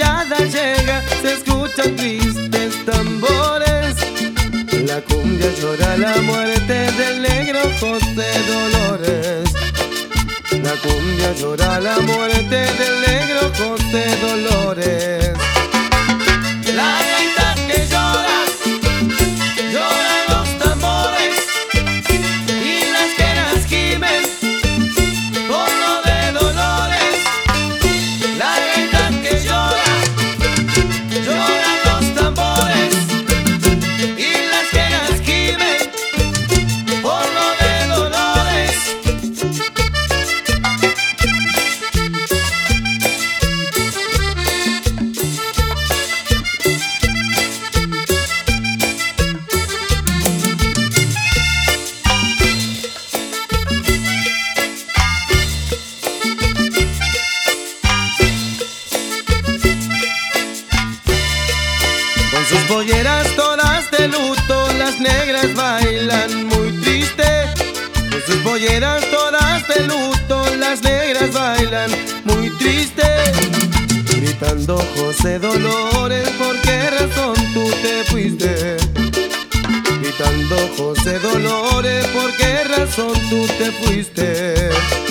madrugada llega, se escuchan tristes tambores. La cumbia llora la muerte del negro José Dolores. La cumbia llora la muerte del negro José Dolores. La gaita que llora, lloran los tambores, y las quenas gimen por lo de Dolores. La gaita que llora, lloran los tambores, y las quenas gimen por lo de Dolores. Con sus polleras todas de luto, las negras bailan muy triste. Con sus polleras todas de luto, las negras bailan muy triste. Gritando José Dolores, ¿por qué razón tú te fuiste? Gritando José Dolores, ¿por qué razón tú te fuiste?